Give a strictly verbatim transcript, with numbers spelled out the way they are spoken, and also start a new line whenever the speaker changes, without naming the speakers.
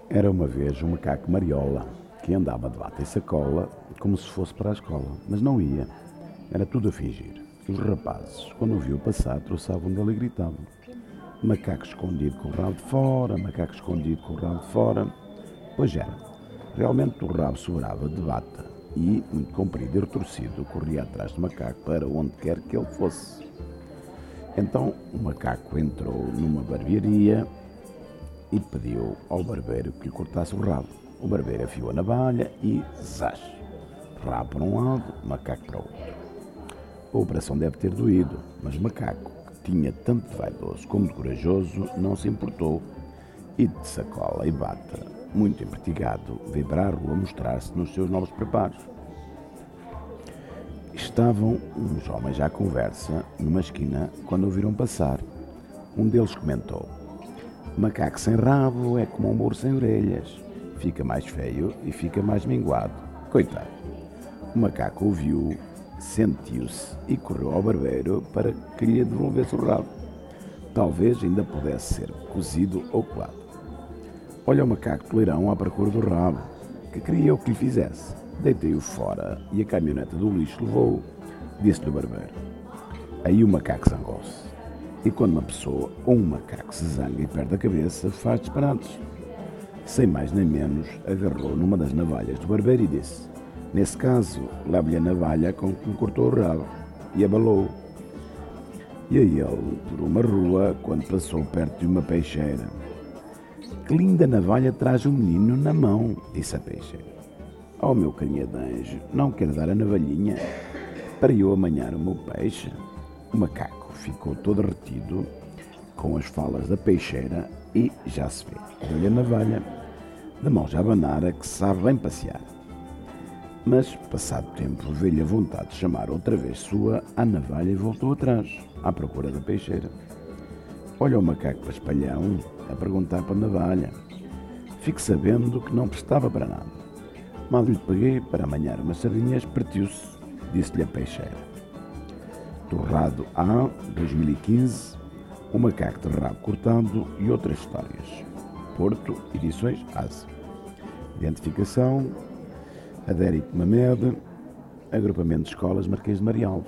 Era uma vez um macaco mariola que andava de bata e sacola como se fosse para a escola, mas não ia. Era tudo a fingir. Os rapazes, quando o viu passar, troçavam dele e gritavam: macaco escondido com o rabo de fora, macaco escondido com o rabo de fora. Pois era. Realmente o rabo sobrava de bata e, muito comprido e retorcido, corria atrás do macaco para onde quer que ele fosse. Então o macaco entrou numa barbearia e pediu ao barbeiro que lhe cortasse o rabo. O barbeiro afiou a navalha e zás! Rabo para um lado, macaco para o outro. A operação deve ter doído, mas o macaco, que tinha tanto de vaidoso como de corajoso, não se importou e de sacola e bata, muito empertigado, veio para a rua mostrar-se nos seus novos preparos. Estavam uns homens à conversa numa esquina quando o viram passar. Um deles comentou: macaco sem rabo é como um burro sem orelhas. Fica mais feio e fica mais minguado. Coitado. O macaco ouviu, sentiu-se e correu ao barbeiro para que lhe devolvesse o rabo. Talvez ainda pudesse ser cozido ou colado. Olha o macaco toleirão à procura do rabo. Que queria eu que lhe fizesse? Deitei-o fora e a caminhoneta do lixo levou-o, disse-lhe o barbeiro. Aí o macaco zangou-se. E quando uma pessoa ou um macaco se zanga e perde a cabeça, faz disparates. Sem mais nem menos, agarrou numa das navalhas do barbeiro e disse: nesse caso, leve-lhe a navalha com que me cortou o rabo. E abalou-o. E a ele, por uma rua, quando passou perto de uma peixeira. Que linda navalha traz o menino na mão, disse a peixeira. Oh, meu carinha de anjo, não quer dar a navalhinha para eu amanhar o meu peixe? O macaco ficou todo retido com as falas da peixeira e já se vê. Deu-lhe a navalha, de mãos a abanar, que sabe bem passear. Mas, passado tempo, veio-lhe a vontade de chamar outra vez sua a navalha e voltou atrás, à procura da peixeira. Olha o macaco paspalhão a perguntar para a navalha. Fique sabendo que não prestava para nada. Mal lhe peguei para amanhar umas sardinhas, partiu-se, disse-lhe a peixeira. Torrado A, dois mil e quinze, o macaco de rabo cortado e outras histórias. Porto, Edições Asa. Identificação: Adérico Mamed, Agrupamento de Escolas Marquês de Marialva.